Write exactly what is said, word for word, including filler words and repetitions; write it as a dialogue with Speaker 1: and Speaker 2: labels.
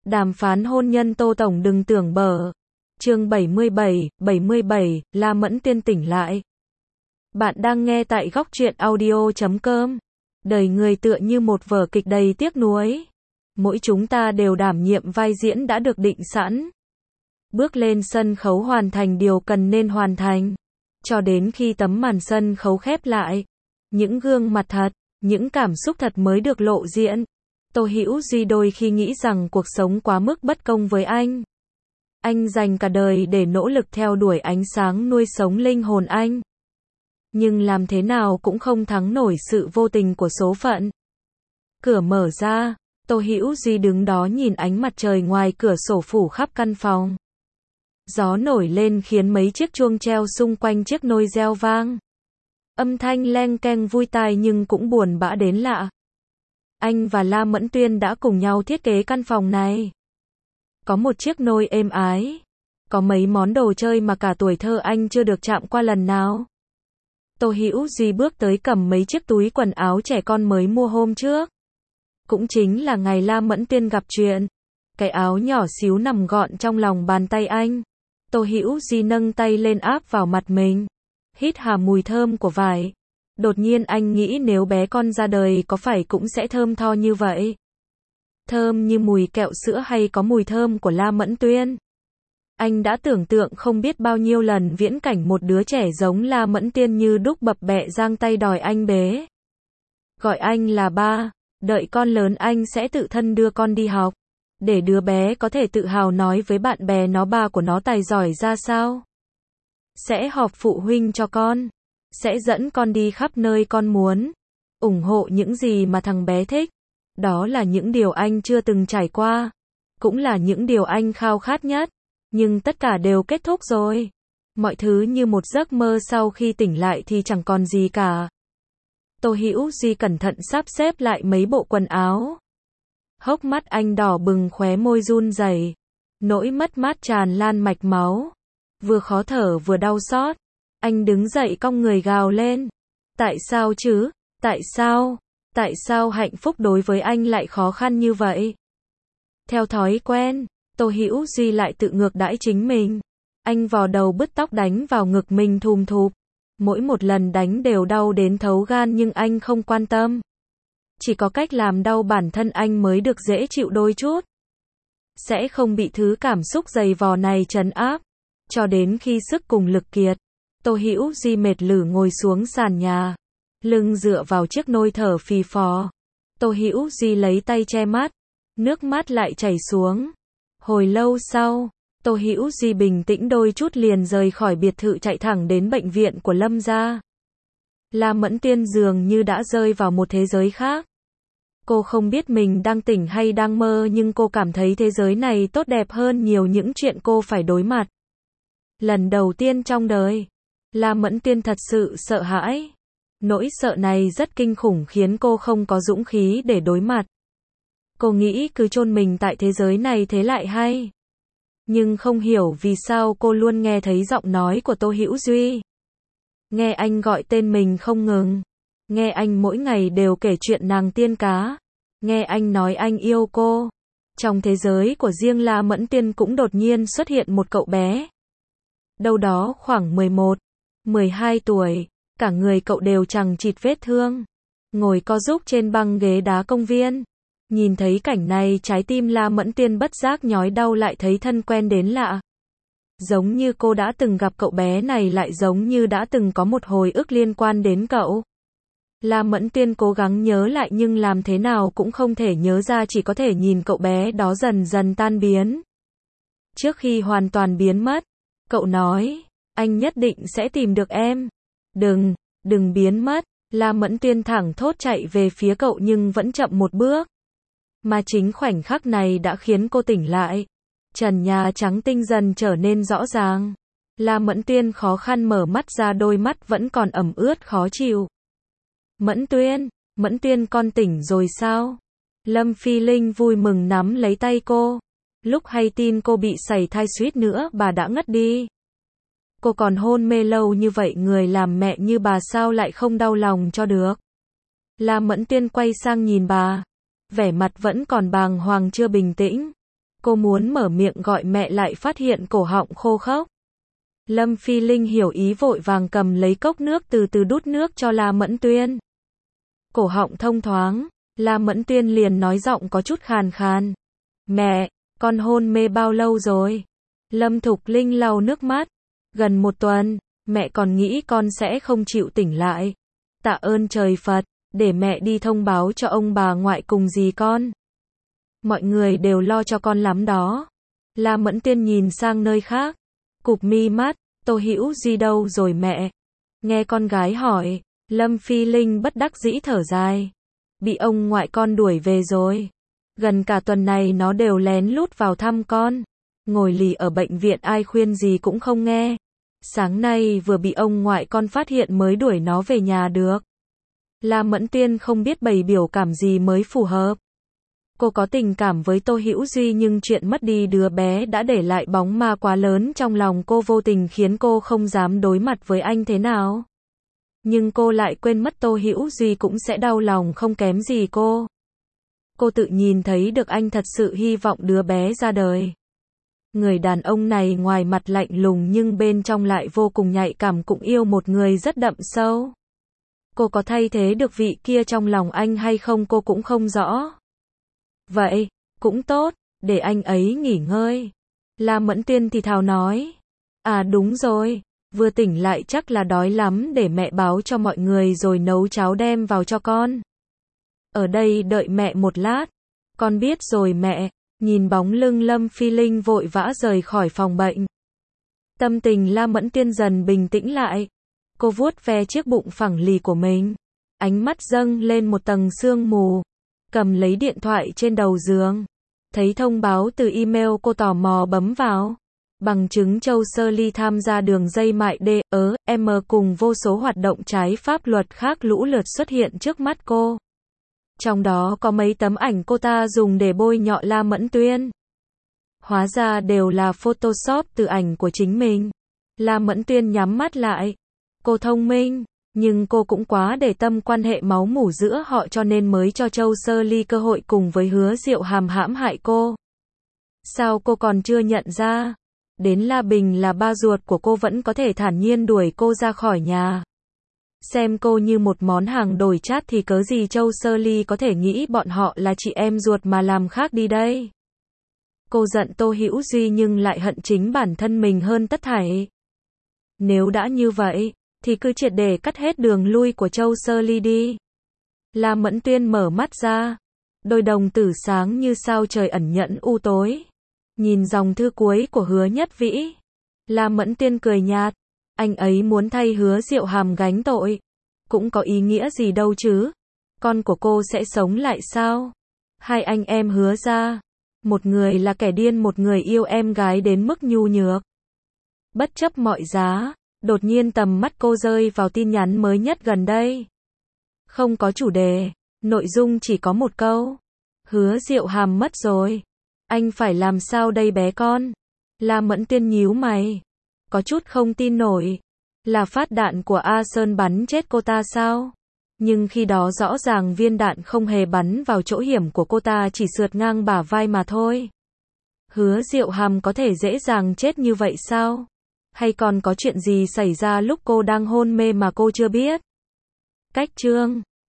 Speaker 1: Đàm phán hôn nhân Tô Tổng đừng tưởng bở. Chương bảy mươi bảy, bảy mươi bảy, La Mẫn Tiên tỉnh lại. Bạn đang nghe tại góc truyện audio chấm com. Đời người tựa như một vở kịch đầy tiếc nuối. Mỗi chúng ta đều đảm nhiệm vai diễn đã được định sẵn. Bước lên sân khấu hoàn thành điều cần nên hoàn thành. Cho đến khi tấm màn sân khấu khép lại, những gương mặt thật, những cảm xúc thật mới được lộ diện. Tô Hữu Duy đôi khi nghĩ rằng cuộc sống quá mức bất công với anh. Anh dành cả đời để nỗ lực theo đuổi ánh sáng nuôi sống linh hồn anh. Nhưng làm thế nào cũng không thắng nổi sự vô tình của số phận. Cửa mở ra, Tô Hữu Duy đứng đó nhìn ánh mặt trời ngoài cửa sổ phủ khắp căn phòng. Gió nổi lên khiến mấy chiếc chuông treo xung quanh chiếc nôi reo vang. Âm thanh leng keng vui tai nhưng cũng buồn bã đến lạ. Anh và La Mẫn Tuyên đã cùng nhau thiết kế căn phòng này. Có một chiếc nôi êm ái. Có mấy món đồ chơi mà cả tuổi thơ anh chưa được chạm qua lần nào. Tô Hữu Duy bước tới cầm mấy chiếc túi quần áo trẻ con mới mua hôm trước. Cũng chính là ngày La Mẫn Tuyên gặp chuyện. Cái áo nhỏ xíu nằm gọn trong lòng bàn tay anh. Tô Hữu Duy nâng tay lên áp vào mặt mình. Hít hà mùi thơm của vải. Đột nhiên anh nghĩ nếu bé con ra đời có phải cũng sẽ thơm tho như vậy. Thơm như mùi kẹo sữa hay có mùi thơm của La Mẫn Tuyên. Anh đã tưởng tượng không biết bao nhiêu lần viễn cảnh một đứa trẻ giống La Mẫn Tuyên như đúc bập bẹ giang tay đòi anh bế. Gọi anh là ba, đợi con lớn anh sẽ tự thân đưa con đi học. Để đứa bé có thể tự hào nói với bạn bè nó ba của nó tài giỏi ra sao. Sẽ họp phụ huynh cho con. Sẽ dẫn con đi khắp nơi con muốn. ủng hộ những gì mà thằng bé thích. Đó là những điều anh chưa từng trải qua. Cũng là những điều anh khao khát nhất. Nhưng tất cả đều kết thúc rồi. Mọi thứ như một giấc mơ sau khi tỉnh lại thì chẳng còn gì cả. Tô Hữu Duy cẩn thận sắp xếp lại mấy bộ quần áo. Hốc mắt anh đỏ bừng, khóe môi run rẩy. Nỗi mất mát tràn lan mạch máu. Vừa khó thở vừa đau xót. Anh đứng dậy cong người gào lên. Tại sao chứ? Tại sao? Tại sao hạnh phúc đối với anh lại khó khăn như vậy? Theo thói quen, Tô Hữu Duy lại tự ngược đãi chính mình. Anh vò đầu bứt tóc đánh vào ngực mình thùm thụp. Mỗi một lần đánh đều đau đến thấu gan nhưng anh không quan tâm. Chỉ có cách làm đau bản thân anh mới được dễ chịu đôi chút. Sẽ không bị thứ cảm xúc dày vò này trấn áp. Cho đến khi sức cùng lực kiệt, Tô Hữu Duy mệt lử ngồi xuống sàn nhà. Lưng dựa vào chiếc nôi thở phì phò. Tô Hữu Duy lấy tay che mắt. Nước mắt lại chảy xuống. Hồi lâu sau, Tô Hữu Duy bình tĩnh đôi chút liền rời khỏi biệt thự chạy thẳng đến bệnh viện của Lâm gia. La Mẫn Tiên dường như đã rơi vào một thế giới khác. Cô không biết mình đang tỉnh hay đang mơ nhưng cô cảm thấy thế giới này tốt đẹp hơn nhiều những chuyện cô phải đối mặt. Lần đầu tiên trong đời, La Mẫn Tiên thật sự sợ hãi. Nỗi sợ này rất kinh khủng khiến cô không có dũng khí để đối mặt. Cô nghĩ cứ chôn mình tại thế giới này thế lại hay. Nhưng không hiểu vì sao cô luôn nghe thấy giọng nói của Tô Hữu Duy. Nghe anh gọi tên mình không ngừng. Nghe anh mỗi ngày đều kể chuyện nàng tiên cá. Nghe anh nói anh yêu cô. Trong thế giới của riêng La Mẫn Tiên cũng đột nhiên xuất hiện một cậu bé. Đâu đó khoảng mười một, mười hai tuổi. Cả người cậu đều chằng chịt vết thương. Ngồi co giúp trên băng ghế đá công viên. Nhìn thấy cảnh này trái tim La Mẫn Tiên bất giác nhói đau lại thấy thân quen đến lạ. Giống như cô đã từng gặp cậu bé này lại giống như đã từng có một hồi ức liên quan đến cậu. La Mẫn Tiên cố gắng nhớ lại nhưng làm thế nào cũng không thể nhớ ra chỉ có thể nhìn cậu bé đó dần dần tan biến. Trước khi hoàn toàn biến mất, cậu nói, anh nhất định sẽ tìm được em. Đừng, đừng biến mất. La Mẫn Tiên thẳng thốt chạy về phía cậu nhưng vẫn chậm một bước. Mà chính khoảnh khắc này đã khiến cô tỉnh lại. Trần nhà trắng tinh dần trở nên rõ ràng. La Mẫn Tuyên khó khăn mở mắt ra, đôi mắt vẫn còn ẩm ướt khó chịu. Mẫn Tuyên, Mẫn Tuyên con tỉnh rồi sao? Lâm Phi Linh vui mừng nắm lấy tay cô. Lúc hay tin cô bị sảy thai suýt nữa bà đã ngất đi. Cô còn hôn mê lâu như vậy, người làm mẹ như bà sao lại không đau lòng cho được? La Mẫn Tuyên quay sang nhìn bà. Vẻ mặt vẫn còn bàng hoàng chưa bình tĩnh. Cô muốn mở miệng gọi mẹ lại phát hiện cổ họng khô khốc. Lâm Phi Linh hiểu ý vội vàng cầm lấy cốc nước từ từ đút nước cho La Mẫn Tuyên. Cổ họng thông thoáng, La Mẫn Tuyên liền nói giọng có chút khàn khàn. Mẹ, con hôn mê bao lâu rồi? Lâm Thục Linh lau nước mắt. Gần một tuần, mẹ còn nghĩ con sẽ không chịu tỉnh lại. Tạ ơn trời Phật, để mẹ đi thông báo cho ông bà ngoại cùng dì con. Mọi người đều lo cho con lắm đó. La Mẫn Tuyên nhìn sang nơi khác. Cụp mi mắt, Tô Hữu Duy đâu rồi mẹ? Nghe con gái hỏi, Lâm Phi Linh bất đắc dĩ thở dài. Bị ông ngoại con đuổi về rồi. Gần cả tuần này nó đều lén lút vào thăm con. Ngồi lì ở bệnh viện ai khuyên gì cũng không nghe. Sáng nay vừa bị ông ngoại con phát hiện mới đuổi nó về nhà được. La Mẫn Tuyên không biết bày biểu cảm gì mới phù hợp. Cô có tình cảm với Tô Hữu Duy nhưng chuyện mất đi đứa bé đã để lại bóng ma quá lớn trong lòng cô, vô tình khiến cô không dám đối mặt với anh thế nào. Nhưng cô lại quên mất Tô Hữu Duy cũng sẽ đau lòng không kém gì cô. Cô tự nhìn thấy được anh thật sự hy vọng đứa bé ra đời. Người đàn ông này ngoài mặt lạnh lùng nhưng bên trong lại vô cùng nhạy cảm, cũng yêu một người rất đậm sâu. Cô có thay thế được vị kia trong lòng anh hay không cô cũng không rõ. Vậy, cũng tốt, để anh ấy nghỉ ngơi. La Mẫn Tuyên thì thào nói. À đúng rồi, vừa tỉnh lại chắc là đói lắm, để mẹ báo cho mọi người rồi nấu cháo đem vào cho con. Ở đây đợi mẹ một lát. Con biết rồi mẹ. Nhìn bóng lưng Lâm Phi Linh vội vã rời khỏi phòng bệnh. Tâm tình La Mẫn Tuyên dần bình tĩnh lại. Cô vuốt ve chiếc bụng phẳng lì của mình. Ánh mắt dâng lên một tầng sương mù. Cầm lấy điện thoại trên đầu giường. Thấy thông báo từ email, cô tò mò bấm vào. Bằng chứng Châu Sơ Ly tham gia đường dây mại D, ớ, M cùng vô số hoạt động trái pháp luật khác lũ lượt xuất hiện trước mắt cô. Trong đó có mấy tấm ảnh cô ta dùng để bôi nhọ La Mẫn Tuyên. Hóa ra đều là Photoshop từ ảnh của chính mình. La Mẫn Tuyên nhắm mắt lại. Cô thông minh, nhưng cô cũng quá để tâm quan hệ máu mủ giữa họ cho nên mới cho Châu Sơ Ly cơ hội cùng với Hứa Diệu Hàm hãm hại cô. Sao cô còn chưa nhận ra? Đến La Bình là ba ruột của cô vẫn có thể thản nhiên đuổi cô ra khỏi nhà. Xem cô như một món hàng đổi chát thì cớ gì Châu Sơ Ly có thể nghĩ bọn họ là chị em ruột mà làm khác đi đây. Cô giận Tô Hữu Duy nhưng lại hận chính bản thân mình hơn tất thảy. Nếu đã như vậy, thì cứ triệt để cắt hết đường lui của Châu Sơ Ly đi. La Mẫn Tuyên mở mắt ra. Đôi đồng tử sáng như sao trời ẩn nhẫn u tối. Nhìn dòng thư cuối của Hứa Nhất Vĩ. La Mẫn Tuyên cười nhạt. Anh ấy muốn thay Hứa Diệu Hàm gánh tội. Cũng có ý nghĩa gì đâu chứ. Con của cô sẽ sống lại sao? Hai anh em Hứa ra. Một người là kẻ điên, một người yêu em gái đến mức nhu nhược. Bất chấp mọi giá, đột nhiên tầm mắt cô rơi vào tin nhắn mới nhất gần đây. Không có chủ đề, nội dung chỉ có một câu. Hứa Diệu Hàm mất rồi. Anh phải làm sao đây bé con? La Mẫn Tuyên nhíu mày. Có chút không tin nổi. Là phát đạn của A Sơn bắn chết cô ta sao? Nhưng khi đó rõ ràng viên đạn không hề bắn vào chỗ hiểm của cô ta, chỉ sượt ngang bả vai mà thôi. Hứa Diệu Hàm có thể dễ dàng chết như vậy sao? Hay còn có chuyện gì xảy ra lúc cô đang hôn mê mà cô chưa biết? Cách chương